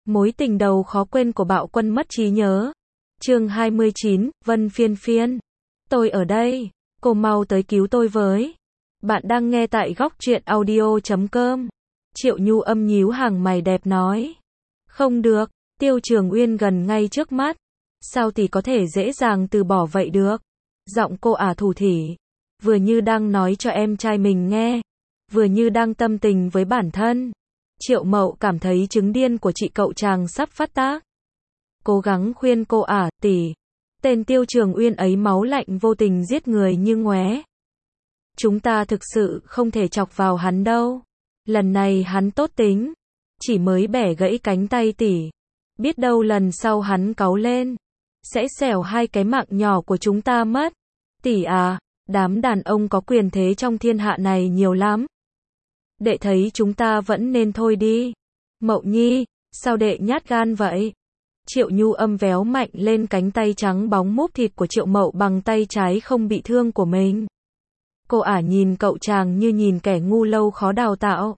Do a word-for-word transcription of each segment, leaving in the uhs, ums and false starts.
Mối tình đầu khó quên của Bạo Quân mất trí nhớ. Chương hai mươi chín, Vân Phiên Phiên. Tôi ở đây, cô mau tới cứu tôi với. Bạn đang nghe tại góc truyện audio chấm com. Triệu Nhu âm nhíu hàng mày đẹp nói. Không được, Tiêu Trường Uyên gần ngay trước mắt. Sao tỷ có thể dễ dàng từ bỏ vậy được? Giọng cô ả thủ thỉ. Vừa như đang nói cho em trai mình nghe. Vừa như đang tâm tình với bản thân. Triệu Mậu cảm thấy chứng điên của chị cậu chàng sắp phát tác. Cố gắng khuyên cô ả, tỷ. Tên Tiêu Trường Uyên ấy máu lạnh vô tình giết người như ngoé. Chúng ta thực sự không thể chọc vào hắn đâu. Lần này hắn tốt tính. Chỉ mới bẻ gãy cánh tay tỷ. Biết đâu lần sau hắn cáu lên. Sẽ xẻo hai cái mạng nhỏ của chúng ta mất. Tỷ à, đám đàn ông có quyền thế trong thiên hạ này nhiều lắm. Đệ thấy chúng ta vẫn nên thôi đi. Mậu Nhi, sao đệ nhát gan vậy? Triệu Nhu âm véo mạnh lên cánh tay trắng bóng múp thịt của Triệu Mậu bằng tay trái không bị thương của mình. Cô ả nhìn cậu chàng như nhìn kẻ ngu lâu khó đào tạo.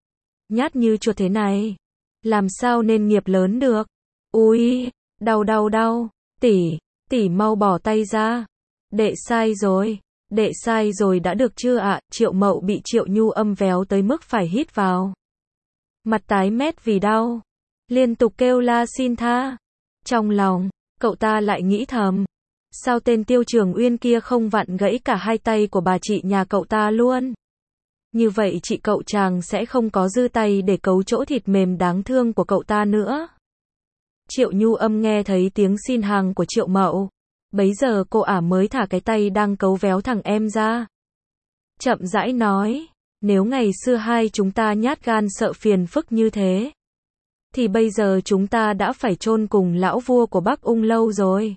Nhát như chuột thế này. Làm sao nên nghiệp lớn được? Ui, đau đau đau. Tỷ, tỷ mau bỏ tay ra. Đệ sai rồi. Đệ sai rồi đã được chưa ạ? Triệu Mậu bị Triệu Nhu âm véo tới mức phải hít vào. Mặt tái mét vì đau. Liên tục kêu la xin tha. Trong lòng, cậu ta lại nghĩ thầm. Sao tên Tiêu Trường Uyên kia không vặn gãy cả hai tay của bà chị nhà cậu ta luôn? Như vậy chị cậu chàng sẽ không có dư tay để cấu chỗ thịt mềm đáng thương của cậu ta nữa. Triệu Nhu âm nghe thấy tiếng xin hàng của Triệu Mậu. Bấy giờ cô ả mới thả cái tay đang cấu véo thằng em ra. Chậm rãi nói, nếu ngày xưa hai chúng ta nhát gan sợ phiền phức như thế, thì bây giờ chúng ta đã phải chôn cùng lão vua của Bắc Ung lâu rồi.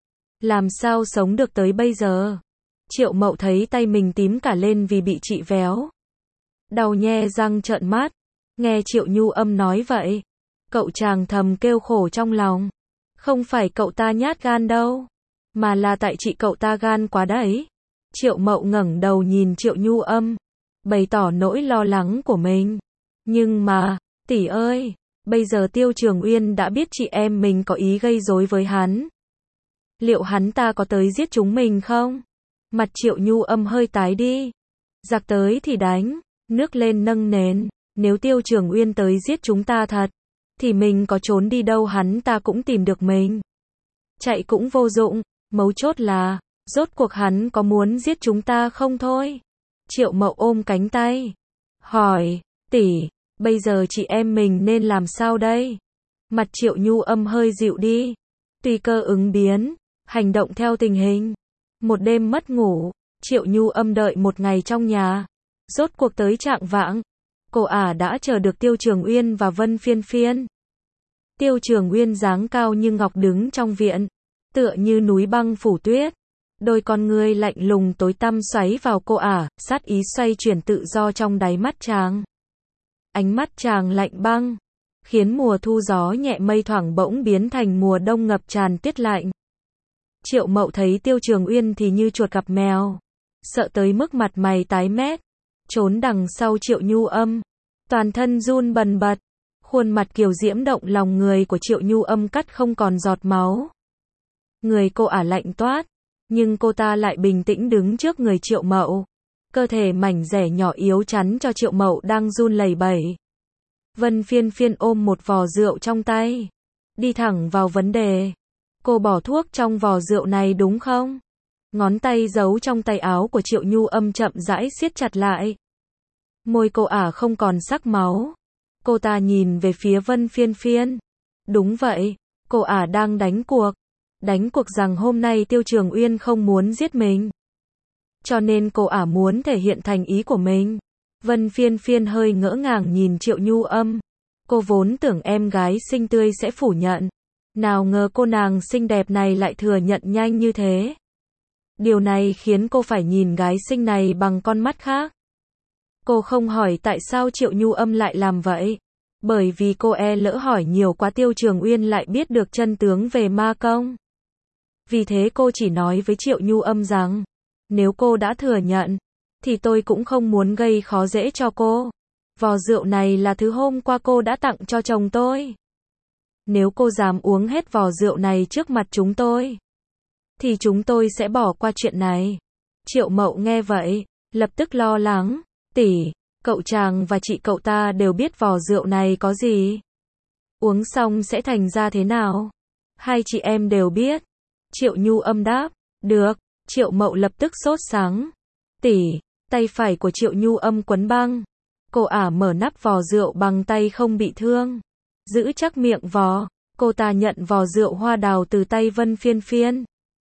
Làm sao sống được tới bây giờ? Triệu Mậu thấy tay mình tím cả lên vì bị chị véo. Đau nhe răng trợn mắt. Nghe Triệu Nhu âm nói vậy, cậu chàng thầm kêu khổ trong lòng. Không phải cậu ta nhát gan đâu, mà là tại chị cậu ta gan quá đấy. Triệu Mậu ngẩng đầu nhìn Triệu Nhu âm, bày tỏ nỗi lo lắng của mình. Nhưng mà, tỷ ơi, bây giờ Tiêu Trường Uyên đã biết chị em mình có ý gây rối với hắn. Liệu hắn ta có tới giết chúng mình không? Mặt Triệu Nhu âm hơi tái đi. Giặc tới thì đánh, nước lên nâng nền. Nếu Tiêu Trường Uyên tới giết chúng ta thật, thì mình có trốn đi đâu hắn ta cũng tìm được mình. Chạy cũng vô dụng, mấu chốt là, rốt cuộc hắn có muốn giết chúng ta không thôi? Triệu Mậu ôm cánh tay. Hỏi, tỷ, bây giờ chị em mình nên làm sao đây? Mặt Triệu Nhu âm hơi dịu đi. Tùy cơ ứng biến, hành động theo tình hình. Một đêm mất ngủ, Triệu Nhu âm đợi một ngày trong nhà. Rốt cuộc tới trạng vạng, cô ả đã chờ được Tiêu Trường Uyên và Vân Phiên Phiên. Tiêu Trường Uyên dáng cao như ngọc đứng trong viện, tựa như núi băng phủ tuyết. Đôi con ngươi lạnh lùng tối tăm xoáy vào cô ả, sát ý xoay chuyển tự do trong đáy mắt chàng. Ánh mắt chàng lạnh băng, khiến mùa thu gió nhẹ mây thoảng bỗng biến thành mùa đông ngập tràn tiết lạnh. Triệu Mậu thấy Tiêu Trường Uyên thì như chuột gặp mèo, sợ tới mức mặt mày tái mét, trốn đằng sau Triệu Nhu âm, toàn thân run bần bật, khuôn mặt kiều diễm động lòng người của Triệu Nhu âm cắt không còn giọt máu. Người cô ả lạnh toát, nhưng cô ta lại bình tĩnh đứng trước người Triệu Mậu, cơ thể mảnh dẻ nhỏ yếu chắn cho Triệu Mậu đang run lẩy bẩy. Vân Phiên Phiên ôm một vò rượu trong tay, đi thẳng vào vấn đề. Cô bỏ thuốc trong vò rượu này đúng không? Ngón tay giấu trong tay áo của Triệu Nhu âm chậm rãi siết chặt lại. Môi cô ả không còn sắc máu. Cô ta nhìn về phía Vân Phiên Phiên. Đúng vậy, cô ả đang đánh cuộc. Đánh cuộc rằng hôm nay Tiêu Trường Uyên không muốn giết mình. Cho nên cô ả muốn thể hiện thành ý của mình. Vân Phiên Phiên hơi ngỡ ngàng nhìn Triệu Nhu âm. Cô vốn tưởng em gái xinh tươi sẽ phủ nhận. Nào ngờ cô nàng xinh đẹp này lại thừa nhận nhanh như thế. Điều này khiến cô phải nhìn gái xinh này bằng con mắt khác. Cô không hỏi tại sao Triệu Nhu âm lại làm vậy. Bởi vì cô e lỡ hỏi nhiều quá Tiêu Trường Uyên lại biết được chân tướng về ma công. Vì thế cô chỉ nói với Triệu Nhu âm rằng, nếu cô đã thừa nhận, thì tôi cũng không muốn gây khó dễ cho cô. Vò rượu này là thứ hôm qua cô đã tặng cho chồng tôi. nếu cô dám uống hết vò rượu này trước mặt chúng tôi, thì chúng tôi sẽ bỏ qua chuyện này. Triệu Mậu nghe vậy, lập tức lo lắng, tỷ, cậu chàng và chị cậu ta đều biết vò rượu này có gì. Uống xong sẽ thành ra thế nào? Hai chị em đều biết. Triệu Nhu Âm đáp, được. Triệu Mậu lập tức sốt sắng. Tỷ, tay phải của Triệu Nhu Âm quấn băng. Cô ả mở nắp vò rượu bằng tay không bị thương. Giữ chắc miệng vò, cô ta nhận vò rượu hoa đào từ tay Vân Phiên Phiên.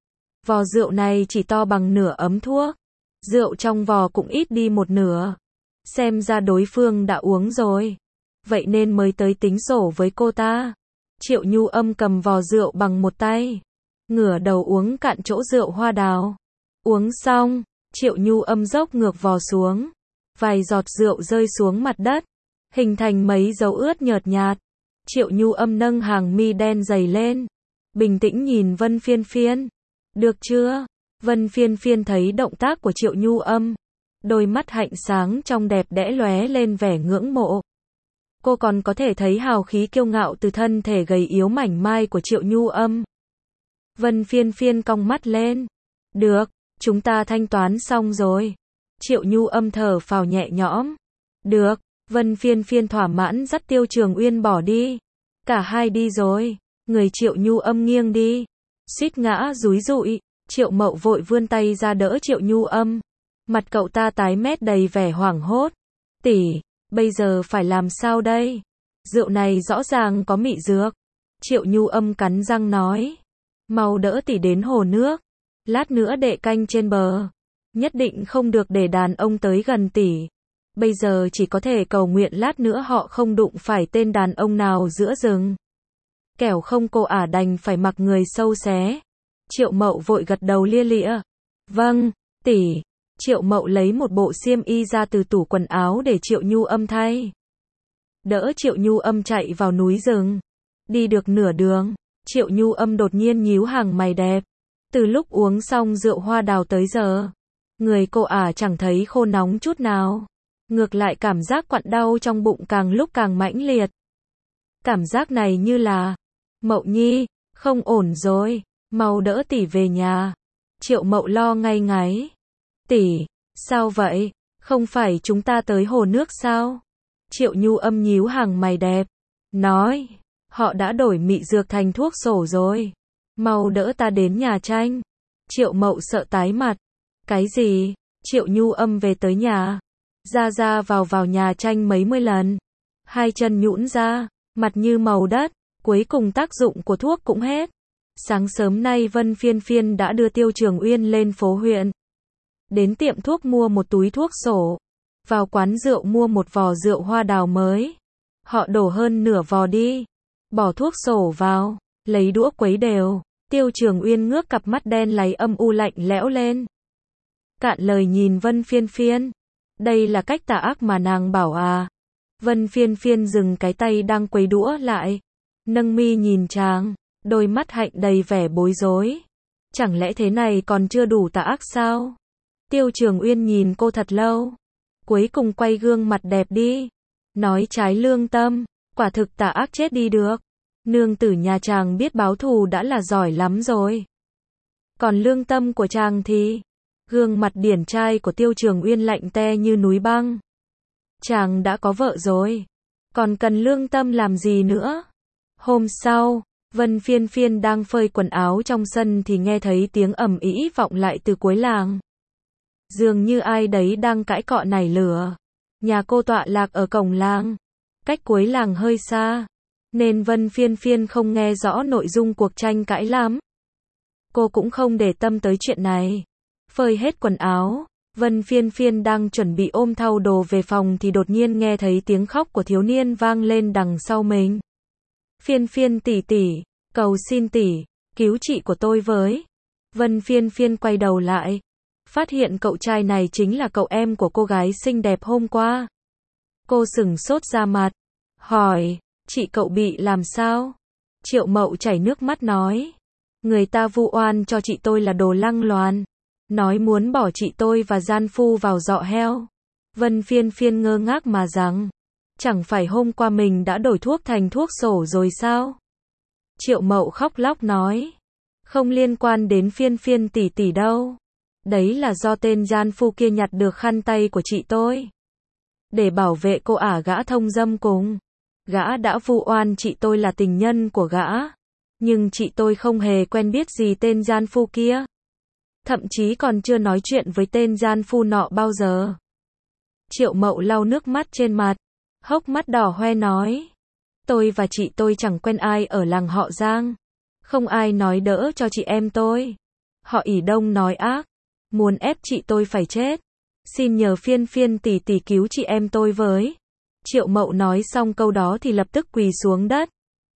Vò rượu này chỉ to bằng nửa ấm thuốc. Rượu trong vò cũng ít đi một nửa. Xem ra đối phương đã uống rồi. Vậy nên mới tới tính sổ với cô ta. Triệu Nhu Âm cầm vò rượu bằng một tay. Ngửa đầu uống cạn chỗ rượu hoa đào. Uống xong, Triệu Nhu Âm dốc ngược vò xuống. Vài giọt rượu rơi xuống mặt đất. Hình thành mấy dấu ướt nhợt nhạt. Triệu Nhu Âm nâng hàng mi đen dày lên. Bình tĩnh nhìn Vân Phiên Phiên. Được chưa? Vân Phiên Phiên thấy động tác của Triệu Nhu Âm. Đôi mắt hạnh sáng trong đẹp đẽ lóe lên vẻ ngưỡng mộ. Cô còn có thể thấy hào khí kiêu ngạo từ thân thể gầy yếu mảnh mai của Triệu Nhu Âm. Vân Phiên Phiên cong mắt lên. Được, chúng ta thanh toán xong rồi. Triệu Nhu Âm thở phào nhẹ nhõm. Được, Vân Phiên Phiên thỏa mãn dắt Tiêu Trường Uyên bỏ đi. Cả hai đi rồi. Người Triệu Nhu Âm nghiêng đi. Suýt ngã rúi rụi. Triệu Mậu vội vươn tay ra đỡ Triệu Nhu Âm. Mặt cậu ta tái mét đầy vẻ hoảng hốt. Tỷ, bây giờ phải làm sao đây? Rượu này rõ ràng có mị dược. Triệu Nhu Âm cắn răng nói. Mau đỡ tỷ đến hồ nước. Lát nữa đệ canh trên bờ. Nhất định không được để đàn ông tới gần tỷ. Bây giờ chỉ có thể cầu nguyện lát nữa họ không đụng phải tên đàn ông nào giữa rừng. Kẻo không cô ả đành phải mặc người sâu xé. Triệu Mậu vội gật đầu lia lịa. Vâng, tỷ. Triệu Mậu lấy một bộ xiêm y ra từ tủ quần áo để Triệu Nhu Âm thay. Đỡ Triệu Nhu Âm chạy vào núi rừng. Đi được nửa đường, Triệu Nhu Âm đột nhiên nhíu hàng mày đẹp. Từ lúc uống xong rượu hoa đào tới giờ, người cô ả chẳng thấy khô nóng chút nào. Ngược lại cảm giác quặn đau trong bụng càng lúc càng mãnh liệt. Cảm giác này như là, Mậu Nhi, không ổn rồi, mau đỡ tỷ về nhà. Triệu Mậu lo ngay ngáy. Tỷ, sao vậy? Không phải chúng ta tới hồ nước sao? Triệu Nhu Âm nhíu hàng mày đẹp. Nói, họ đã đổi mị dược thành thuốc sổ rồi. Mau đỡ ta đến nhà tranh. Triệu Mậu sợ tái mặt. Cái gì? Triệu Nhu Âm về tới nhà. Ra ra vào vào nhà tranh mấy mươi lần. Hai chân nhũn ra, mặt như màu đất. Cuối cùng tác dụng của thuốc cũng hết. Sáng sớm nay Vân Phiên Phiên đã đưa Tiêu Trường Uyên lên phố huyện. Đến tiệm thuốc mua một túi thuốc sổ. Vào quán rượu mua một vò rượu hoa đào mới. Họ đổ hơn nửa vò đi. Bỏ thuốc sổ vào. Lấy đũa quấy đều. Tiêu Trường Uyên ngước cặp mắt đen láy âm u lạnh lẽo lên. Cạn lời nhìn Vân Phiên Phiên. Đây là cách tà ác mà nàng bảo à. Vân Phiên Phiên dừng cái tay đang quấy đũa lại. Nâng mi nhìn chàng. Đôi mắt hạnh đầy vẻ bối rối. Chẳng lẽ thế này còn chưa đủ tà ác sao? Tiêu Trường Uyên nhìn cô thật lâu. Cuối cùng quay gương mặt đẹp đi. Nói trái lương tâm. Quả thực tà ác chết đi được. Nương tử nhà chàng biết báo thù đã là giỏi lắm rồi. Còn lương tâm của chàng thì... Gương mặt điển trai của Tiêu Trường Uyên lạnh te như núi băng. Chàng đã có vợ rồi. Còn cần lương tâm làm gì nữa? Hôm sau, Vân Phiên Phiên đang phơi quần áo trong sân thì nghe thấy tiếng ầm ĩ vọng lại từ cuối làng. Dường như ai đấy đang cãi cọ nảy lửa. Nhà cô tọa lạc ở cổng làng. Cách cuối làng hơi xa. Nên Vân Phiên Phiên không nghe rõ nội dung cuộc tranh cãi lắm. Cô cũng không để tâm tới chuyện này. Phơi hết quần áo, Vân Phiên Phiên đang chuẩn bị ôm thau đồ về phòng thì đột nhiên nghe thấy tiếng khóc của thiếu niên vang lên đằng sau mình. Phiên Phiên tỷ tỷ, cầu xin tỷ, cứu chị của tôi với. Vân Phiên Phiên quay đầu lại, phát hiện cậu trai này chính là cậu em của cô gái xinh đẹp hôm qua. Cô sửng sốt ra mặt, hỏi, chị cậu bị làm sao? Triệu Mậu chảy nước mắt nói, người ta vu oan cho chị tôi là đồ lăng loàn. Nói muốn bỏ chị tôi và gian phu vào giọ heo. Vân Phiên Phiên ngơ ngác mà rằng, chẳng phải hôm qua mình đã đổi thuốc thành thuốc sổ rồi sao? Triệu Mậu khóc lóc nói. Không liên quan đến Phiên Phiên tỷ tỷ đâu. Đấy là do tên gian phu kia nhặt được khăn tay của chị tôi. Để bảo vệ cô ả gã thông dâm cùng. Gã đã vu oan chị tôi là tình nhân của gã. Nhưng chị tôi không hề quen biết gì tên gian phu kia. Thậm chí còn chưa nói chuyện với tên gian phu nọ bao giờ. Triệu Mậu lau nước mắt trên mặt. Hốc mắt đỏ hoe nói. Tôi và chị tôi chẳng quen ai ở làng họ Giang. Không ai nói đỡ cho chị em tôi. Họ ỷ đông nói ác. Muốn ép chị tôi phải chết. Xin nhờ Phiên Phiên tỷ tỷ cứu chị em tôi với. Triệu Mậu nói xong câu đó thì lập tức quỳ xuống đất.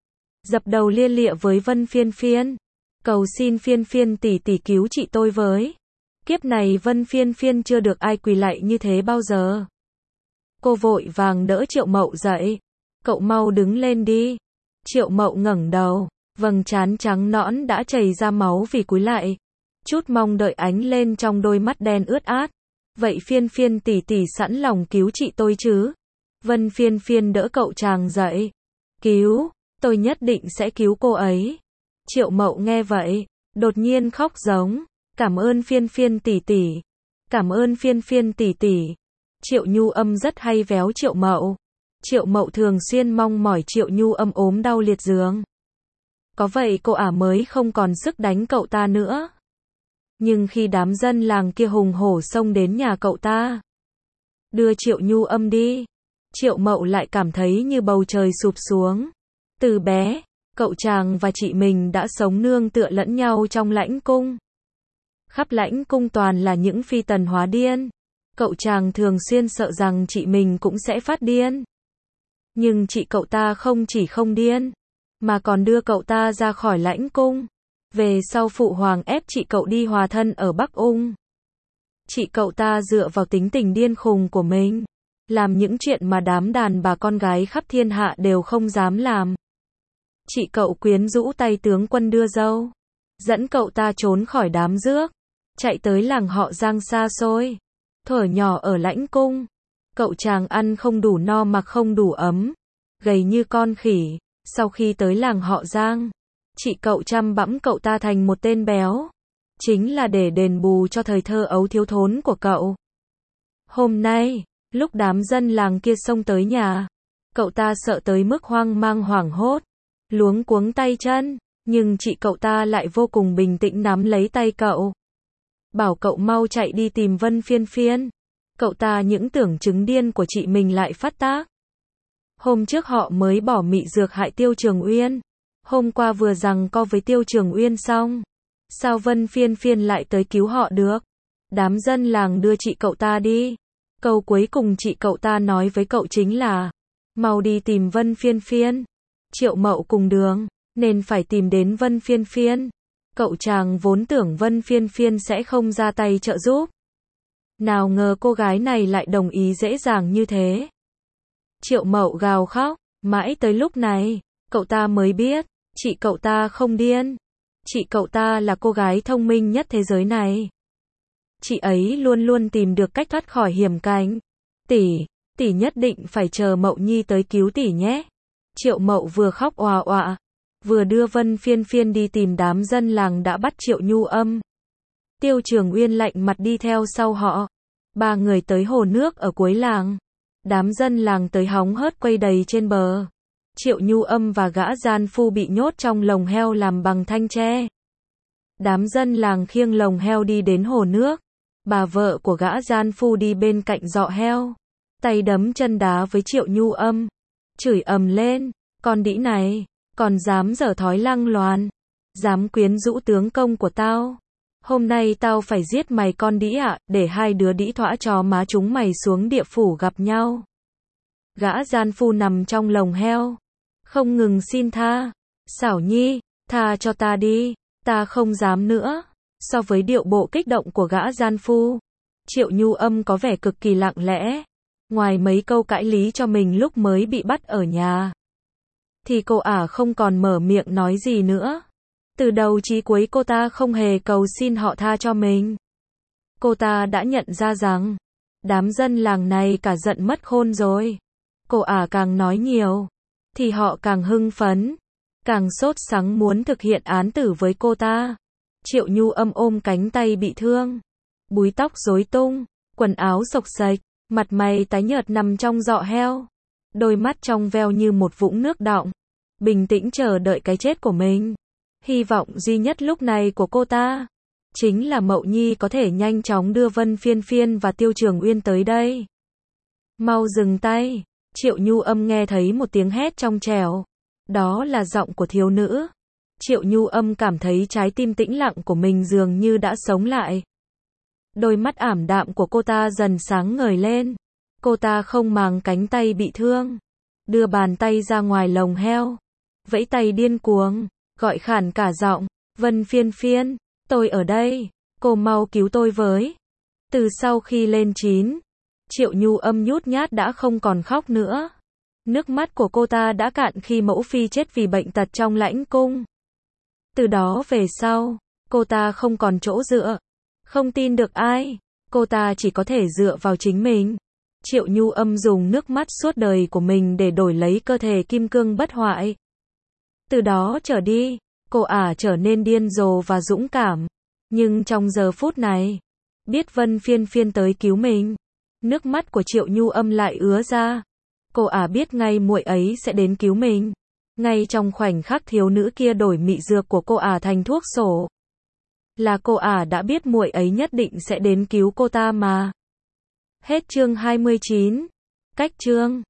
Dập đầu lia lịa với Vân Phiên Phiên. Cầu xin Phiên Phiên tỷ tỷ cứu chị tôi với. Kiếp này Vân Phiên Phiên chưa được ai quỳ lạy như thế bao giờ. Cô vội vàng đỡ Triệu Mậu dậy. Cậu mau đứng lên đi. Triệu Mậu ngẩng đầu. Vầng trán trắng nõn đã chảy ra máu vì cúi lạy. Chút mong đợi ánh lên trong đôi mắt đen ướt át. Vậy Phiên Phiên tỷ tỷ sẵn lòng cứu chị tôi chứ? Vân Phiên Phiên đỡ cậu chàng dậy. Cứu, tôi nhất định sẽ cứu cô ấy. Triệu Mậu nghe vậy, đột nhiên khóc giống. Cảm ơn Phiên Phiên tỷ tỷ. Cảm ơn Phiên Phiên tỷ tỷ. Triệu Nhu Âm rất hay véo Triệu Mậu. Triệu Mậu thường xuyên mong mỏi Triệu Nhu Âm ốm đau liệt giường. Có vậy cô ả mới không còn sức đánh cậu ta nữa. Nhưng khi đám dân làng kia hùng hổ xông đến nhà cậu ta, đưa Triệu Nhu Âm đi, Triệu Mậu lại cảm thấy như bầu trời sụp xuống. Từ bé, cậu chàng và chị mình đã sống nương tựa lẫn nhau trong lãnh cung. Khắp lãnh cung toàn là những phi tần hóa điên. Cậu chàng thường xuyên sợ rằng chị mình cũng sẽ phát điên. Nhưng chị cậu ta không chỉ không điên, mà còn đưa cậu ta ra khỏi lãnh cung. Về sau phụ hoàng ép chị cậu đi hòa thân ở Bắc Ung. Chị cậu ta dựa vào tính tình điên khùng của mình, làm những chuyện mà đám đàn bà con gái khắp thiên hạ đều không dám làm. Chị cậu quyến rũ tay tướng quân đưa dâu, dẫn cậu ta trốn khỏi đám rước, chạy tới làng họ Giang xa xôi. Thuở nhỏ ở lãnh cung, cậu chàng ăn không đủ no mặc không đủ ấm, gầy như con khỉ. Sau khi tới làng họ Giang, chị cậu chăm bẵm cậu ta thành một tên béo. Chính là để đền bù cho thời thơ ấu thiếu thốn của cậu. Hôm nay, lúc đám dân làng kia xông tới nhà, cậu ta sợ tới mức hoang mang hoảng hốt, luống cuống tay chân, nhưng chị cậu ta lại vô cùng bình tĩnh nắm lấy tay cậu. Bảo cậu mau chạy đi tìm Vân Phiên Phiên. Cậu ta những tưởng chứng điên của chị mình lại phát tác. Hôm trước họ mới bỏ mị dược hại Tiêu Trường Uyên. Hôm qua vừa giằng co với Tiêu Trường Uyên xong. Sao Vân Phiên Phiên lại tới cứu họ được? Đám dân làng đưa chị cậu ta đi. Câu cuối cùng chị cậu ta nói với cậu chính là mau đi tìm Vân Phiên Phiên. Triệu Mậu cùng đường, nên phải tìm đến Vân Phiên Phiên. Cậu chàng vốn tưởng Vân Phiên Phiên sẽ không ra tay trợ giúp. Nào ngờ cô gái này lại đồng ý dễ dàng như thế. Triệu Mậu gào khóc, mãi tới lúc này, cậu ta mới biết, chị cậu ta không điên. Chị cậu ta là cô gái thông minh nhất thế giới này. Chị ấy luôn luôn tìm được cách thoát khỏi hiểm cảnh. Tỷ, tỷ nhất định phải chờ Mậu Nhi tới cứu tỷ nhé. Triệu Mậu vừa khóc òa òa, vừa đưa Vân Phiên Phiên đi tìm đám dân làng đã bắt Triệu Nhu Âm. Tiêu Trường Uyên lạnh mặt đi theo sau họ. Ba người tới hồ nước ở cuối làng. Đám dân làng tới hóng hớt quay đầy trên bờ. Triệu Nhu Âm và gã gian phu bị nhốt trong lồng heo làm bằng thanh tre. Đám dân làng khiêng lồng heo đi đến hồ nước. Bà vợ của gã gian phu đi bên cạnh giọ heo, tay đấm chân đá với Triệu Nhu Âm, chửi ầm lên, con đĩ này, còn dám dở thói lăng loàn, dám quyến rũ tướng công của tao. Hôm nay tao phải giết mày con đĩ ạ, à, để hai đứa đĩ thõa cho má chúng mày xuống địa phủ gặp nhau. Gã gian phu nằm trong lồng heo, không ngừng xin tha. Xảo Nhi, tha cho ta đi, ta không dám nữa. So với điệu bộ kích động của gã gian phu, Triệu Nhu Âm có vẻ cực kỳ lặng lẽ. Ngoài mấy câu cãi lý cho mình lúc mới bị bắt ở nhà, thì cô ả không còn mở miệng nói gì nữa. Từ đầu chí cuối cô ta không hề cầu xin họ tha cho mình. Cô ta đã nhận ra rằng, đám dân làng này cả giận mất khôn rồi. Cô ả càng nói nhiều, thì họ càng hưng phấn. càng sốt sắng muốn thực hiện án tử với cô ta. Triệu Nhu Âm ôm cánh tay bị thương, búi tóc rối tung, quần áo xộc xệch, mặt mày tái nhợt nằm trong giọ heo, đôi mắt trong veo như một vũng nước đọng, bình tĩnh chờ đợi cái chết của mình. Hy vọng duy nhất lúc này của cô ta chính là Mậu Nhi có thể nhanh chóng đưa Vân Phiên Phiên và Tiêu Trường Uyên tới đây. Mau dừng tay. Triệu Nhu Âm nghe thấy một tiếng hét trong trẻo. Đó là giọng của thiếu nữ. Triệu Nhu Âm cảm thấy trái tim tĩnh lặng của mình dường như đã sống lại. Đôi mắt ảm đạm của cô ta dần sáng ngời lên. Cô ta không màng cánh tay bị thương, đưa bàn tay ra ngoài lồng heo, vẫy tay điên cuồng, gọi khản cả giọng, Vân Phiên Phiên, tôi ở đây, cô mau cứu tôi với. Từ sau khi lên chín, Triệu Nhu Âm nhút nhát đã không còn khóc nữa. Nước mắt của cô ta đã cạn khi mẫu phi chết vì bệnh tật trong lãnh cung. Từ đó về sau, cô ta không còn chỗ dựa, không tin được ai, cô ta chỉ có thể dựa vào chính mình. Triệu Nhu Âm dùng nước mắt suốt đời của mình để đổi lấy cơ thể kim cương bất hoại. Từ đó trở đi, cô ả trở nên điên rồ và dũng cảm. Nhưng trong giờ phút này, biết Vân Phiên Phiên tới cứu mình, nước mắt của Triệu Nhu Âm lại ứa ra. Cô ả biết ngay muội ấy sẽ đến cứu mình. Ngay trong khoảnh khắc thiếu nữ kia đổi mị dược của cô ả thành thuốc sổ, là cô ả đã biết muội ấy nhất định sẽ đến cứu cô ta mà. Hết chương hai mươi chín. Cách chương